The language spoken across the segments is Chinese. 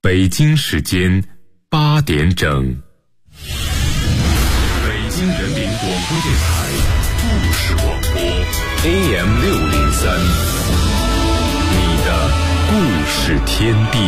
北京时间8点整，北京人民广播电台故事广播 AM603， 你的故事天地。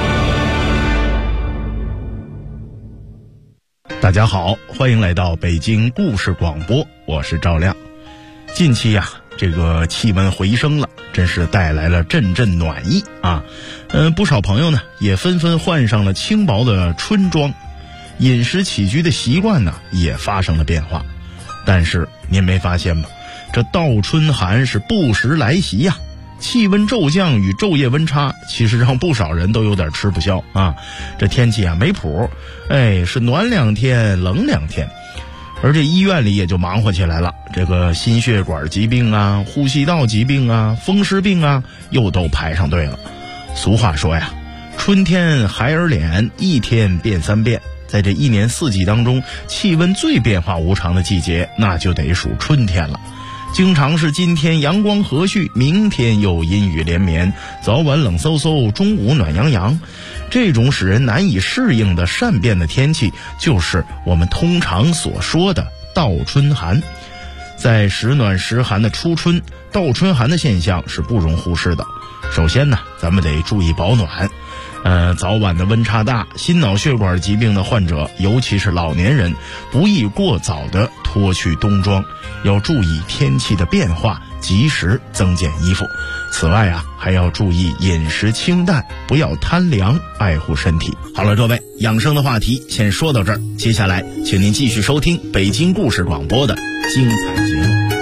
大家好，欢迎来到北京故事广播，我是赵亮。近期呀，这个气温回升了，真是带来了阵阵暖意啊。不少朋友呢也纷纷换上了轻薄的春装，饮食起居的习惯呢也发生了变化。但是您没发现吗？这倒春寒是不时来袭呀。气温骤降与昼夜温差，其实让不少人都有点吃不消啊。这天气啊没谱，是暖2天冷2天。而这医院里也就忙活起来了，这个心血管疾病啊、呼吸道疾病啊、风湿病啊，又都排上队了。俗话说呀，春天孩儿脸，一天变3变。在这一年四季当中，气温最变化无常的季节，那就得数春天了。经常是今天阳光和煦，明天又阴雨连绵，早晚冷飕飕，中午暖洋洋。这种使人难以适应的善变的天气，就是我们通常所说的倒春寒。在时暖时寒的初春，倒春寒的现象是不容忽视的。首先呢，咱们得注意保暖。早晚的温差大，心脑血管疾病的患者，尤其是老年人，不宜过早的脱去冬装，要注意天气的变化，及时增减衣服。此外啊，还要注意饮食清淡，不要贪凉，爱护身体。好了，各位，养生的话题先说到这儿，接下来请您继续收听北京故事广播的精彩节目。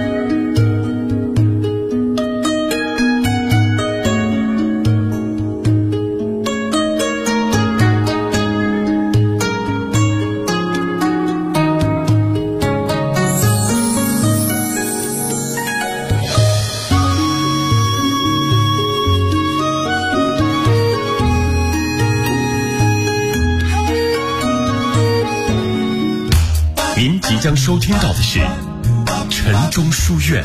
您即将收听到的是晨钟书院。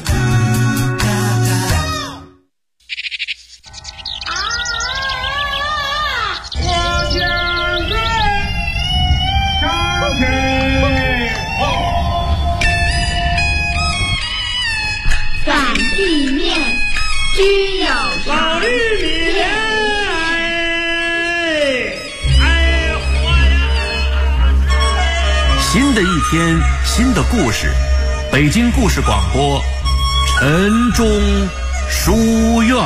反地面居有老玉米莲， 新的一天，新的故事，北京故事广播，晨钟书院。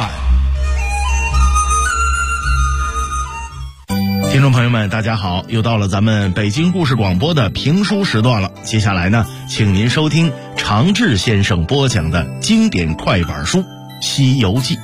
听众朋友们大家好，又到了咱们北京故事广播的评书时段了。接下来呢，请您收听常志先生播讲的经典快板书《西游记》。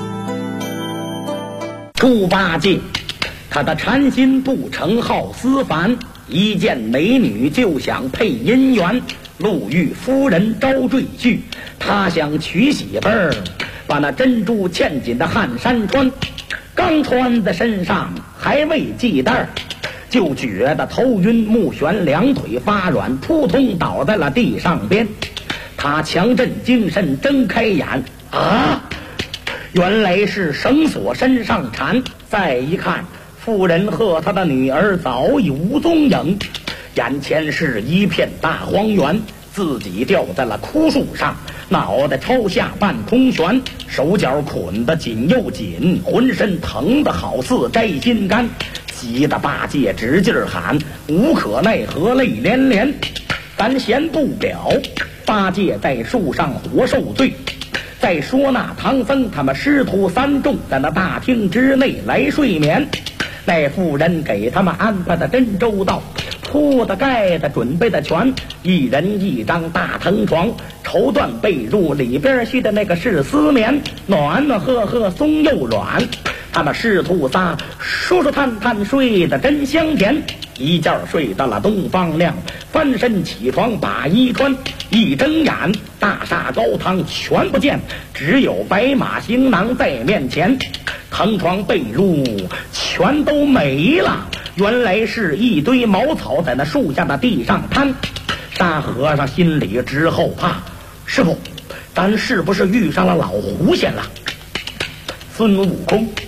猪八戒他的禅心不成好思凡，一见美女就想配姻缘。路遇夫人招赘婿，他想娶媳妇儿，把那珍珠嵌紧的汗衫穿，刚穿在身上还未系带，就觉得头晕目眩，两腿发软，扑通倒在了地上边。他强振精神，睁开眼啊，原来是绳索身上缠。再一看，妇人和他的女儿早已无踪影，眼前是一片大荒原，自己吊在了枯树上，脑袋朝下半空悬，手脚捆得紧又紧，浑身疼得好似摘心肝，急得八戒直劲儿喊，无可奈何泪连连。咱闲不表，八戒在树上活受罪。再说那唐僧他们师徒3众在那大厅之内来睡眠，那妇人给他们安排的真周到，铺的盖的准备的全，一人一张大藤床，绸缎被褥里边系的那个是丝棉，暖暖和和松又软。他们师徒仨舒舒坦坦睡得真香甜，一觉睡到了东方亮，翻身起床把衣穿，一睁眼大厦高堂全不见，只有白马行囊在面前，藤床被褥全都没了，原来是一堆茅草在那树下的地上摊。沙和尚心里直后怕，师傅，咱是不是遇上了老狐仙了？孙悟空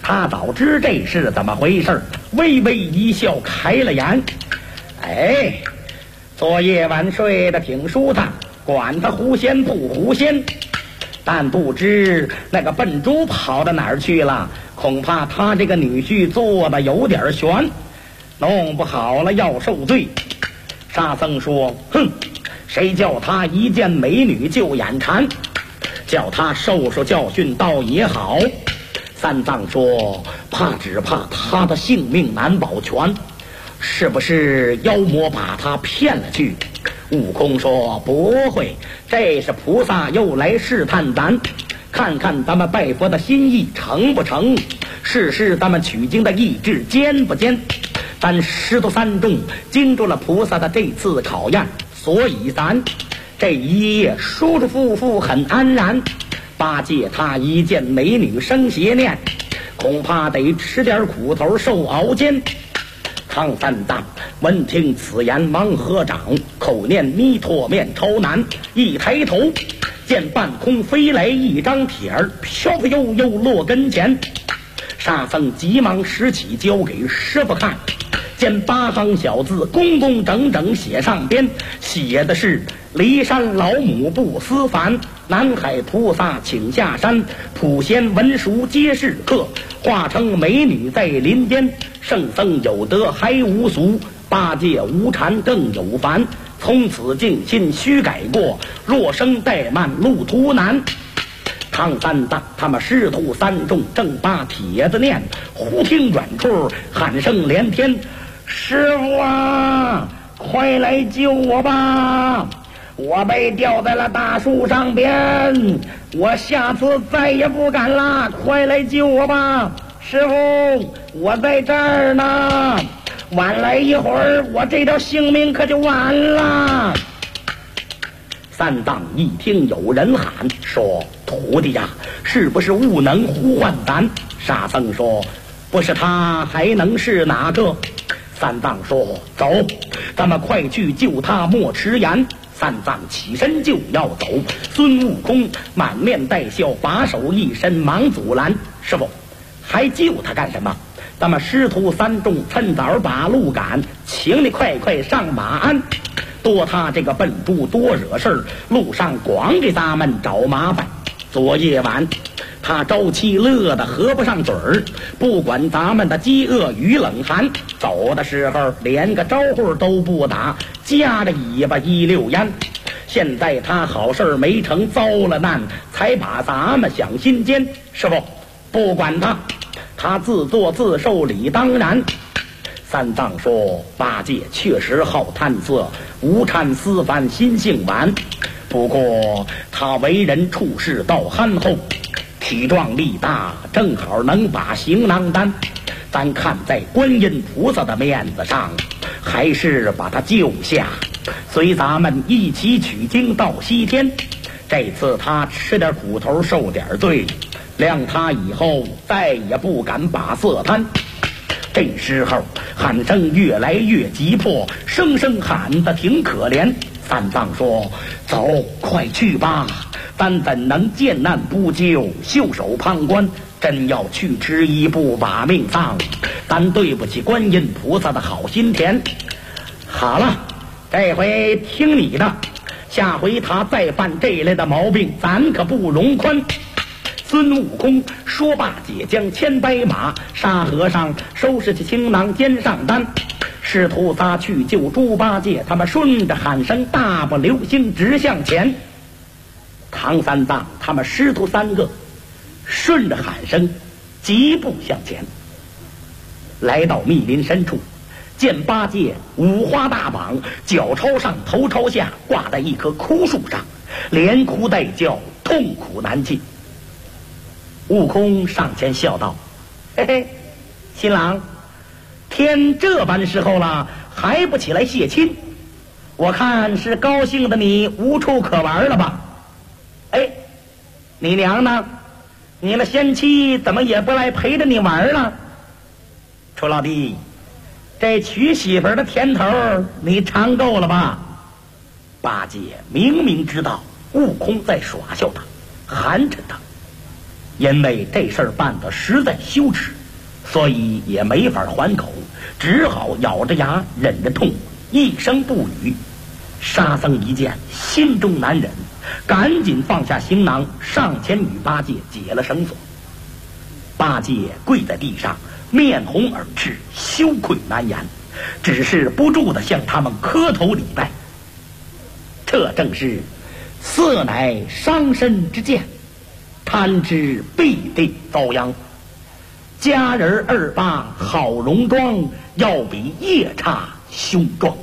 他早知这是怎么回事，微微一笑，开了眼。哎，昨夜晚睡得挺舒坦，管他狐仙不狐仙，但不知那个笨猪跑到哪儿去了，恐怕他这个女婿做的有点悬，弄不好了要受罪。沙僧说：哼，谁叫他一见美女就眼馋，叫他受受教训倒也好。三藏说：只怕他的性命难保全，是不是妖魔把他骗了去？悟空说：不会，这是菩萨又来试探咱，看看咱们拜佛的心意成不成，试试咱们取经的意志坚不坚。咱师徒三众经住了菩萨的这次考验，所以咱这一夜舒舒服服很安然。八戒他一见美女生邪念，恐怕得吃点苦头受熬煎。唐三藏闻听此言，忙合掌，口念弥陀面朝南，一抬头见半空飞来一张帖儿，飘飘悠悠落跟前。沙僧急忙拾起交给师傅看，见8行小字工工整整写上边，写的是骊山老母不思凡，南海菩萨请下山，普贤文殊皆是客，化成美女在林间，圣僧有德还无俗，八戒无禅更有凡，从此静心须改过，若生怠慢路途难。唐三藏他们师徒三众正把帖子念，忽听远处喊声连天：师傅啊，快来救我吧！我被吊在了大树上边，我下次再也不敢了，快来救我吧！师傅，我在这儿呢，晚来一会儿，我这条性命可就完了。三藏一听有人喊，说：徒弟呀，是不是悟能呼唤咱？沙僧说：不是他还能是哪个？三藏说：走，咱们快去救他，莫迟延。三藏起身就要走，孙悟空满面带笑，把手一伸，忙阻拦：师傅，还救他干什么？咱们师徒三众趁早把路赶，请你快快上马鞍，多他这个笨猪多惹事儿，路上光给咱们找麻烦。昨夜晚他朝气乐得合不上嘴儿，不管咱们的饥饿与冷寒，走的时候连个招呼都不打，夹着尾巴一溜烟。现在他好事没成，遭了难，才把咱们想心间。师傅，不管他，他自作自受理当然。三藏说：八戒确实好贪色，无禅思凡，心性顽，不过他为人处事倒憨厚，体壮力大，正好能把行囊担。咱看在观音菩萨的面子上，还是把他救下，随咱们一起取经到西天。这次他吃点苦头，受点罪，谅他以后再也不敢把色贪。这时候喊声越来越急迫，声声喊得挺可怜。三藏说：走，快去吧，咱怎能见难不救，袖手旁观？真要去迟一步把命丧，咱对不起观音菩萨的好心田。好了，这回听你的，下回他再犯这类的毛病，咱可不容宽。孙悟空说罢，解将牵白马，沙和尚收拾起行囊，肩上担。师徒仨去救猪八戒，他们顺着喊声大步流星直向前。唐三藏他们师徒三个顺着喊声疾步向前，来到密林深处，见八戒五花大绑，脚朝上头朝下，挂在一棵枯树上，连哭带叫，痛苦难禁。悟空上前笑道：嘿嘿，新郎，天这般时候了，还不起来谢亲？我看是高兴的你无处可玩了吧？哎，你娘呢？你那仙妻怎么也不来陪着你玩了？楚老弟，这娶媳妇的甜头你尝够了吧？八戒明明知道悟空在耍笑他，寒碜他，因为这事儿办得实在羞耻， 所以也没法还口，只好咬着牙忍着痛，一声不语。沙僧一见，心中难忍，赶紧放下行囊，上前与八戒解了绳索。八戒跪在地上，面红耳赤，羞愧难言，只是不住地向他们磕头礼拜。这正是色乃伤身之剑，贪之必定遭殃。佳人二八好容妆，要比夜叉凶壮。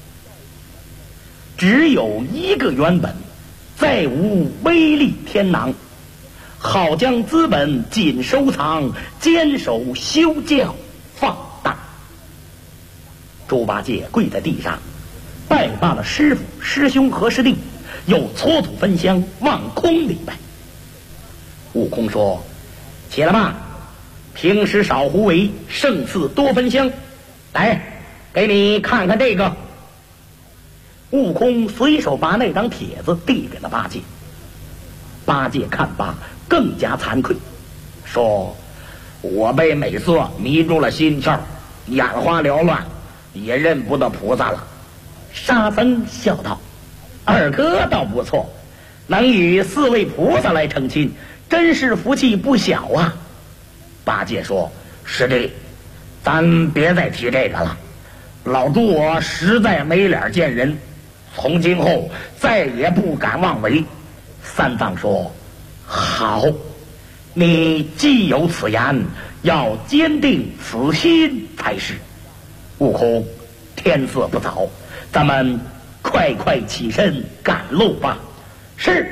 只有一个原本，再无威力天囊。好将资本紧收藏，坚守修教放荡。猪八戒跪在地上，拜罢了师傅、师兄和师弟，又搓土焚香，望空礼拜。悟空说：“起来吧，平时少胡为，胜似多焚香。来，给你看看这个。”悟空随手把那张帖子递给了八戒。八戒看罢，更加惭愧，说：“我被美色迷住了心窍，眼花缭乱，也认不得菩萨了。”沙僧笑道：“二哥倒不错，能与4位菩萨来成亲，真是福气不小啊。”八戒说：“师弟，咱别再提这个了，老猪我实在没脸见人，从今后再也不敢妄为。”三藏说：“好，你既有此言，要坚定此心才是。”悟空，天色不早，咱们快起身赶路吧。是。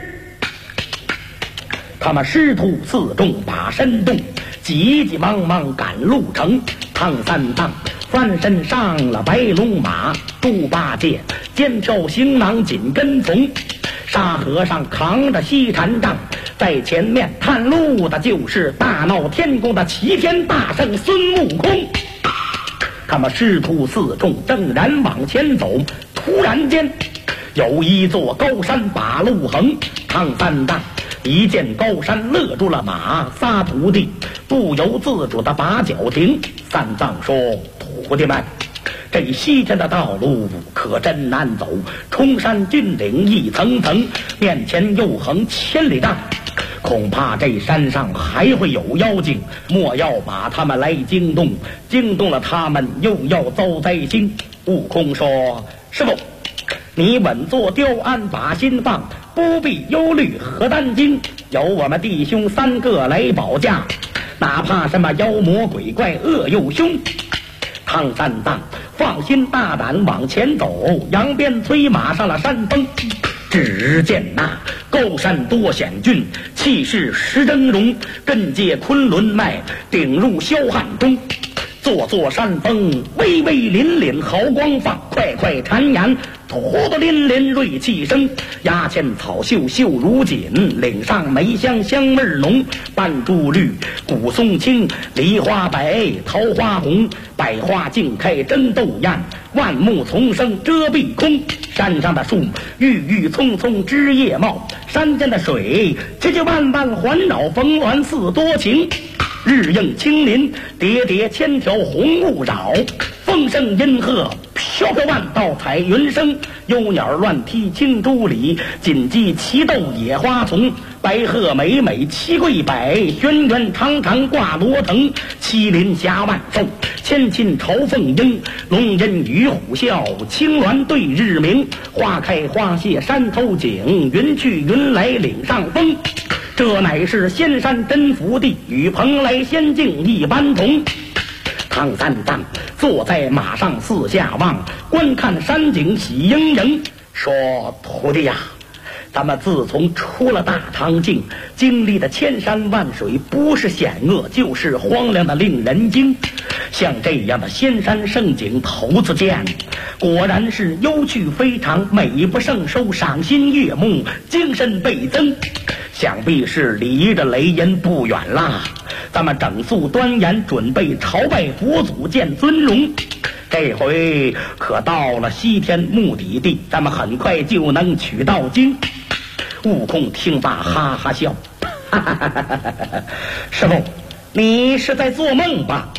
他们师徒4众把身动，急急忙忙赶路程。唐三藏翻身上了白龙马，猪八戒肩挑行囊紧跟从。沙和尚扛着西禅杖，在前面探路的就是大闹天宫的齐天大圣孙悟空。他们师徒4众正然往前走，突然间有一座高山把路横。唐三藏一见高山，勒住了马，仨徒弟不由自主地把脚停。三藏说：“徒弟们，这西天的道路可真难走，冲山峻岭一层层，面前又横千里障，恐怕这山上还会有妖精，莫要把他们来惊动，惊动了他们又要遭灾星。”悟空说：“师傅，你稳坐雕鞍把心放，不必忧虑和担惊，有我们弟兄3个来保驾，哪怕什么妖魔鬼怪恶又凶。”唐三藏放心大胆往前走，扬鞭催马上了山峰。只见那高山多险峻，气势十峥嵘，根界昆仑脉，顶入霄汉中。座座山峰巍巍凛凛好光放，块块缠岩突突凛凛锐气生。崖前草秀秀如锦，岭上梅香香味浓。斑竹绿，古松青，梨花白，桃花红，百花竞开争斗艳，万木丛生遮蔽空。山上的树郁郁葱葱枝叶茂，山间的水直直弯弯环绕峰峦似多情。日映青林，叠叠千条红雾绕，风声阴鹤飘飘万道彩云生。幽鸟乱踢青竹里，锦鸡齐斗野花丛。白鹤美美七桂柏，轩辕长长挂罗藤。麒麟侠万兽，千禽朝凤鹰。龙吟与虎啸，青鸾对日明。花开花谢山头景，云去云来岭上风。这乃是仙山真福地，与蓬莱仙境一般同。唐三藏坐在马上四下望，观看山景喜盈盈，说：“徒弟呀，咱们自从出了大唐境，经历的千山万水，不是险恶就是荒凉的令人惊。像这样的仙山胜景头次见，果然是幽趣非常，美不胜收，赏心悦目，精神倍增。想必是离着雷音不远啦，咱们整肃端严，准备朝拜佛祖见尊荣。这回可到了西天目的地，咱们很快就能取到经。”悟空听罢哈哈笑：“师傅，你是在做梦吧？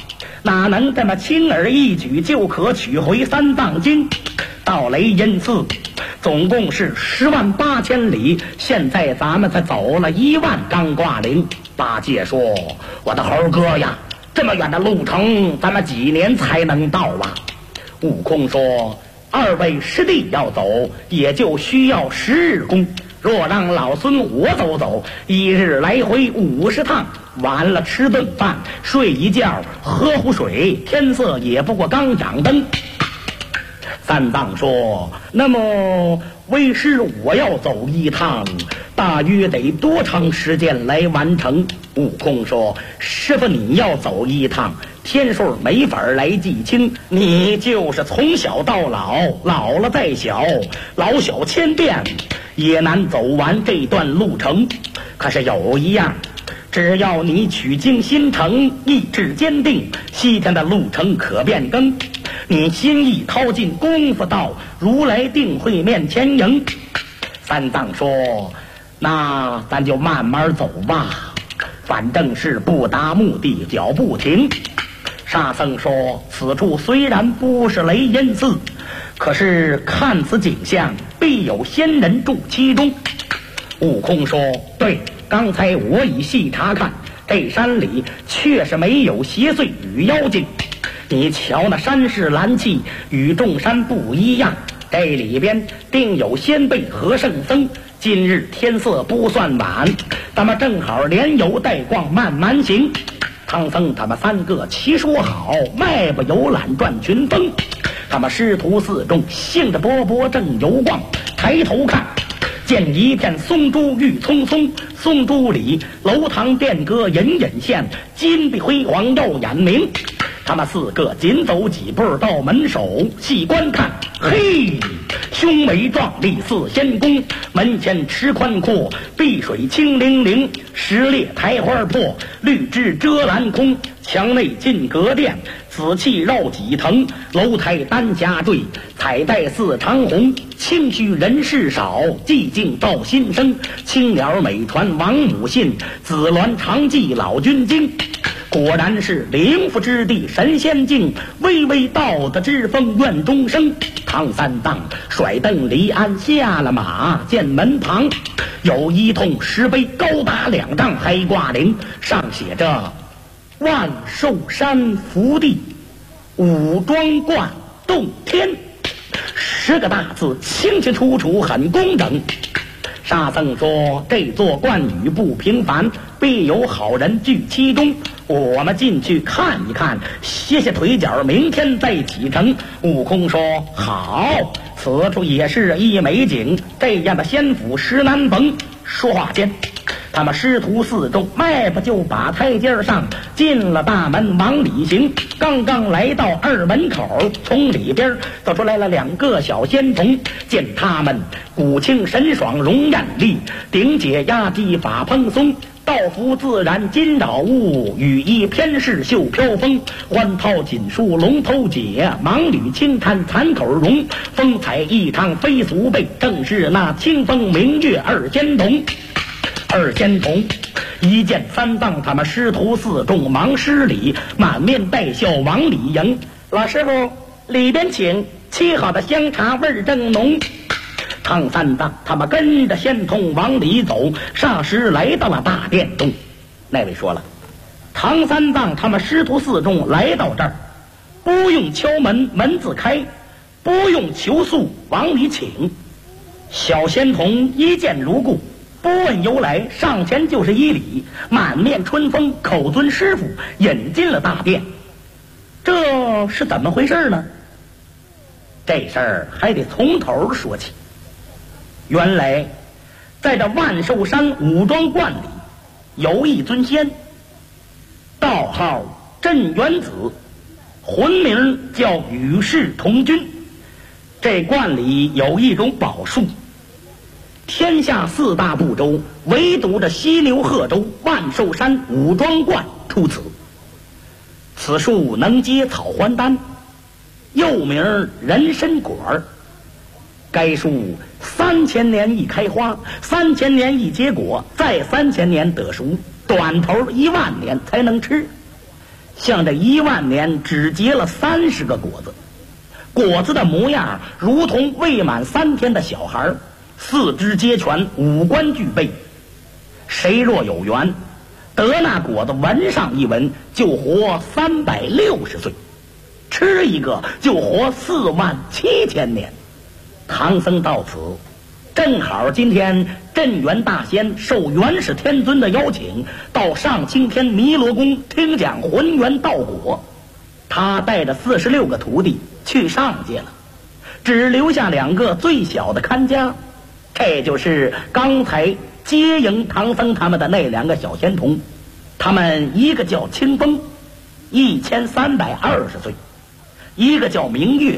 哪能这么轻而易举就可取回三藏经？到雷音寺总共是108000里，现在咱们才走了1万刚挂零。八戒说：“我的猴哥呀，这么远的路程，咱们几年才能到啊？”悟空说：“二位师弟要走，也就需要10日功。若让老孙我走，1日来回50趟，完了吃顿饭，睡一觉，喝壶水，天色也不过刚掌灯。”三藏说：“那么为师我要走一趟，大约得多长时间来完成？”悟空说：“师傅你要走一趟，天数没法来记清，你就是从小到老，老了再小，老小千遍也难走完这段路程。可是有一样，只要你取经心诚，意志坚定，西天的路程可变更。你心意掏尽，功夫到，如来定会面前迎。”三藏说：“那咱就慢慢走吧，反正是不达目的脚不停。”沙僧说：“此处虽然不是雷音寺，可是看此景象，必有仙人住其中。”悟空说：“对，刚才我已细查看，这山里确实没有邪祟与妖精。你瞧那山势蓝气与众山不一样，这里边定有仙辈和圣僧。今日天色不算晚，咱们正好连游带逛，慢慢行。”唐僧他们3个齐说好，迈步游览转群峰。他们师徒4众兴致勃勃正游逛，抬头看见一片松竹郁葱葱，松竹里楼堂殿阁隐隐现，金碧辉煌耀眼明。他们4个紧走几步到门首，细观看，嘿，雄伟壮丽似仙宫，门前池宽阔，碧水清灵灵，石裂苔花破，绿枝遮拦空，墙内进阁殿，紫气绕几层，楼台丹霞坠，彩带似长虹，清虚人事少，寂静照新生，青鸟美传王母信，紫鸾长记老君经。果然是灵符之地神仙境，巍巍道德之风愿终生。唐三藏甩蹬离鞍下了马，见门旁有一通石碑，高达2丈，还挂铃，上写着“万寿山福地，武装观洞天”10个大字，清清楚楚，很工整。沙僧说：“这座观宇不平凡，必有好人聚其中。我们进去看一看，歇歇腿脚，明天再启程。”悟空说：“好，此处也是一美景，这样的仙府实难逢。”说话间，他们师徒4众迈步就把台阶上，进了大门往里行。刚刚来到2门口，从里边走出来了2个小仙童，见他们骨清神爽，容艳丽，顶解压机法蓬松，道服自然金扰物，羽衣偏饰袖飘风，欢套锦书龙头解，芒履轻摊残口容，风采异常非俗辈，正是那清风明月2仙童。2仙童一见三藏他们师徒4众，忙施礼，满面带笑往里迎。老师傅，里边请，沏好的香茶味正浓。唐三藏他们跟着仙童往里走，霎时来到了大殿中。那位说了，唐三藏他们师徒4众来到这儿，不用敲门，门自开；不用求诉，往里请。小仙童一见如故，不问由来，上前就是一礼，满面春风，口尊师傅，引进了大殿。这是怎么回事呢？这事儿还得从头说起。原来在这万寿山武装观里，有一尊仙，道号镇元子，魂名叫与世同君。这观里有一种宝树，天下4大部洲，唯独这西牛贺州万寿山武装观出此。此树能结草还丹，又名人参果。该树3000年一开花，3000年一结果，再3000年得熟，短头1万年才能吃。 像这10000年只结了30个果子，果子的模样如同未满3天的小孩，四肢皆全，五官俱备。谁若有缘得那果子闻上一闻，就活360岁，吃一个就活47000年。唐僧到此正好今天镇元大仙受元始天尊的邀请，到上青天弥罗宫听讲浑元道果。他带着46个徒弟去上界了，只留下2个最小的看家，这就是刚才接迎唐僧他们的那2个小仙童。他们一个叫清风，1320岁，一个叫明月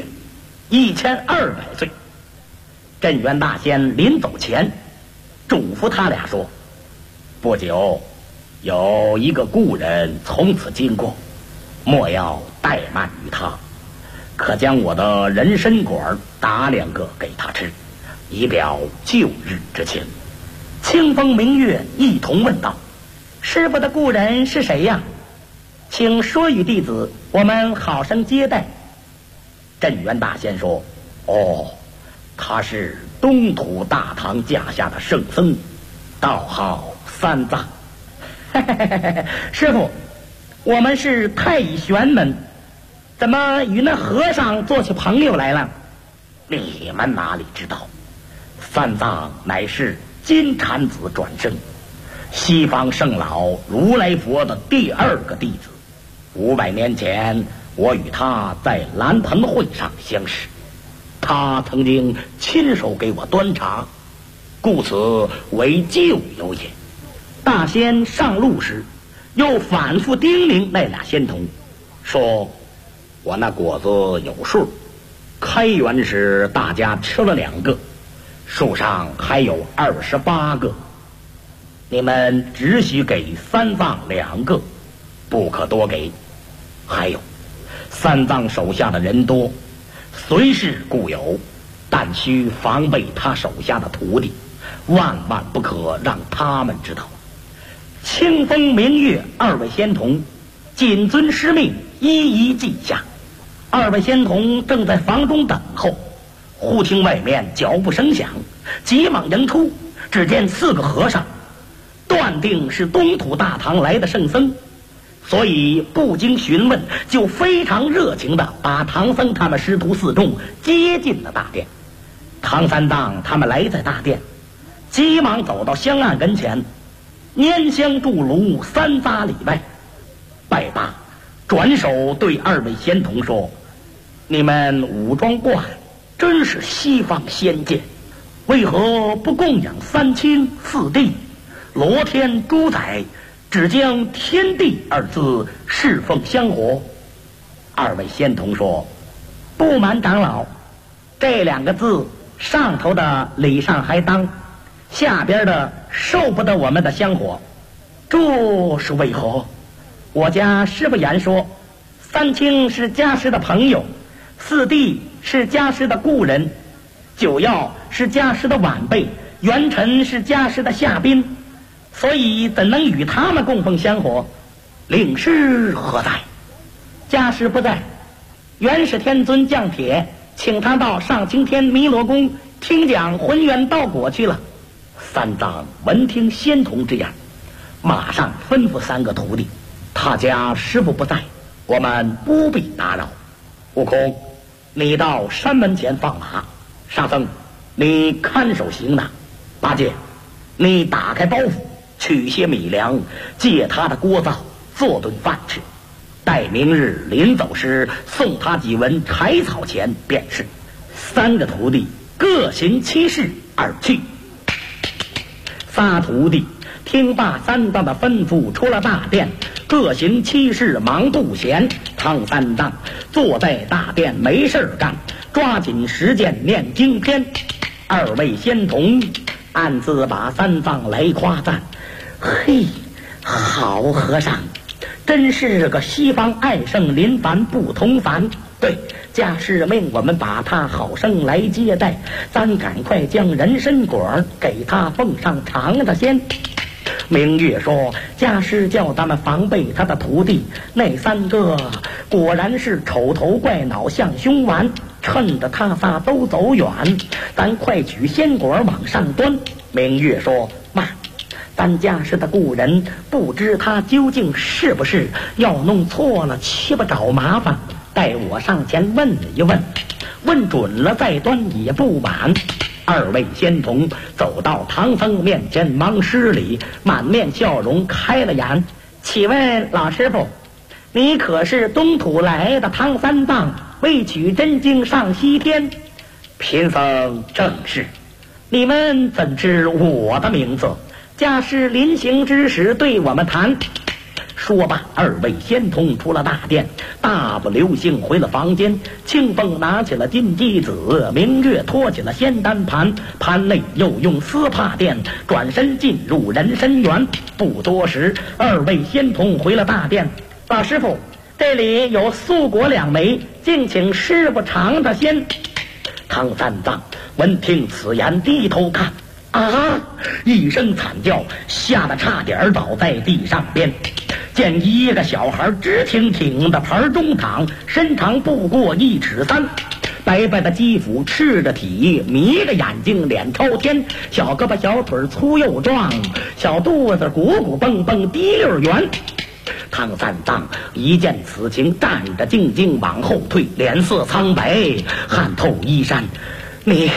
，1200岁。镇元大仙临走前嘱咐他俩说，不久有一个故人从此经过，莫要怠慢于他，可将我的人参果打2个给他吃，以表旧日之情。清风明月一同问道，师傅的故人是谁呀？请说与弟子，我们好生接待。镇元大仙说，他是东土大唐驾下的圣僧，道号三藏。师傅，我们是太乙玄门，怎么与那和尚做起朋友来了？你们哪里知道，三藏乃是金蝉子转生，西方圣老如来佛的第2个弟子。500年前，我与他在蓝盆会上相识，他曾经亲手给我端茶，故此为旧友也。大仙上路时又反复叮咛那俩仙童，说我那果子有数，开园时大家吃了2个，树上还有28个，你们只许给三藏2个，不可多给。还有，三藏手下的人多，虽是故友，但需防备他手下的徒弟，万万不可让他们知道。清风明月2位仙童谨遵师命，一一记下。2位仙童正在房中等候，忽听外面脚步声响，急忙迎出，只见4个和尚，断定是东土大唐来的圣僧，所以不经询问，就非常热情地把唐僧他们师徒4众接进了大殿。唐三藏他们来在大殿，急忙走到香案跟前，拈香筑炉3匝礼拜，拜罢，转手对2位仙童说，你们武装观真是西方仙剑，为何不供养3清4帝罗天主宰，只将天地2字侍奉香火？2位仙童说，不瞒长老，这2个字上头的礼上还当，下边的受不得我们的香火，这是为何？我家师傅言说，3清是家师的朋友，4帝是家师的故人，9曜是家师的晚辈，元辰是家师的下宾，所以怎能与他们供奉香火？领师何在？家师不在，元始天尊降帖，请他到上青天弥罗宫听讲浑元道果去了。三藏闻听仙童之言，马上吩咐3个徒弟，他家师傅不在，我们不必打扰。悟空，你到山门前放马，沙僧你看守行囊，八戒你打开包袱，取些米粮，借他的锅灶做顿饭吃，待明日临走时送他几文柴草钱便是。3个徒弟各行其事而去。仨徒弟听罢三藏的吩咐，出了大殿，各行其事，忙不闲。唐三藏坐在大殿没事干，抓紧时间念经篇。2位仙童暗自把三藏来夸赞，嘿，好和尚，真是个西方爱圣临凡不同凡。对，家师命我们把他好生来接待，咱赶快将人参果给他奉上尝尝先。 明月说，家师叫咱们防备他的徒弟，那3个果然是丑头怪脑像凶顽，趁着他仨都走远，咱快取仙果往上端。明月说，慢，咱家师的故人不知他究竟是不是，要弄错了岂不找麻烦，待我上前问一问，问准了再端也不晚。2位仙童走到唐僧面前，忙施礼，满面笑容开了眼。请问老师傅，你可是东土来的唐三藏，为取真经上西天？贫僧正是。你们怎知我的名字？家师临行之时对我们谈。说罢，2位仙童出了大殿，大步流星回了房间。清风拿起了金鸡子，明月托起了仙丹盘，盘内又用丝帕垫，转身进入人参园。不多时，2位仙童回了大殿。老师傅，这里有素果2枚，敬请师傅尝尝鲜。唐三藏闻听此言，低头看，啊！一声惨叫，吓得差点倒在地上边。见一个小孩直挺挺的盘中躺，身长不过1尺3，白白的肌肤，赤着体，迷着眼睛，脸朝天，小胳膊小腿粗又壮，小肚子鼓鼓蹦蹦滴溜圆。唐三藏一见此情，战着兢兢往后退，脸色苍白，汗透衣衫。你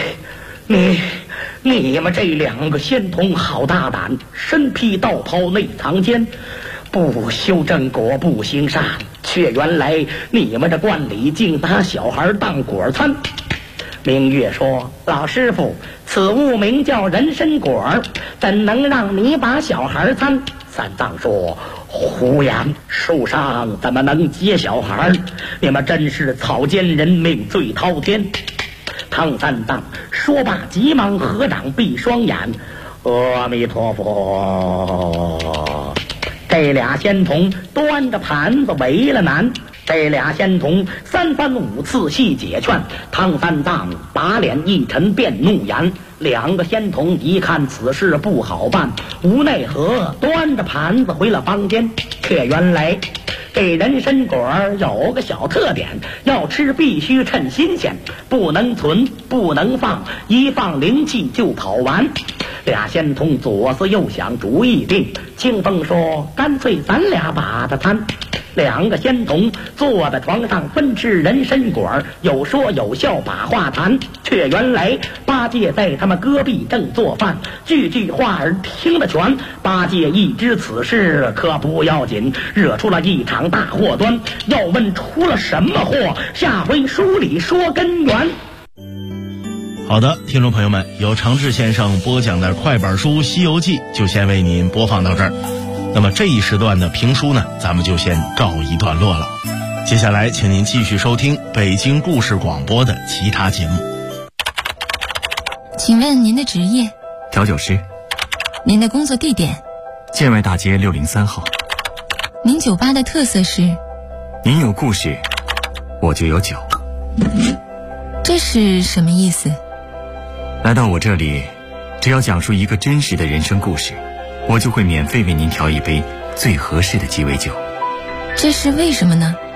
们这2个仙童好大胆，身披道袍内藏仙，不修正果不行善，却原来你们这观里竟拿小孩当果餐。明月说，老师傅，此物名叫人参果，怎能让你把小孩餐？三藏说，胡言，树上怎么能结小孩？你们真是草菅人命，罪滔天。唐三藏说罢，急忙合掌闭双眼，阿弥陀佛。这俩仙童端着盘子围了难，这俩仙童3番5次细解劝，唐三藏把脸一沉便怒言。2个仙童一看此事不好办，无奈何，端着盘子回了房间。却原来这人参果有个小特点，要吃必须趁新鲜，不能存，不能放，一放灵气就跑完。俩仙童左思右想，主意定。清风说，干脆咱俩把它摊。2个仙童坐在床上分吃人参果，有说有笑把话谈，却原来八戒在他们隔壁正做饭，句句话儿听得全。八戒一知此事可不要紧，惹出了一场大祸端。要问出了什么祸，下回书里说根源。 好的，听众朋友们，由常志先生播讲的快板书《西游记》就先为您播放到这儿。那么这一时段的评书呢，咱们就先告一段落了。接下来请您继续收听北京故事广播的其他节目。 请问您的职业？ 调酒师。 您的工作地点？ 建外大街603号。 您酒吧的特色是？ 您有故事，我就有酒。 这是什么意思？ 来到我这里，只要讲述一个真实的人生故事，我就会免费为您调一杯最合适的鸡尾酒。 这是为什么呢？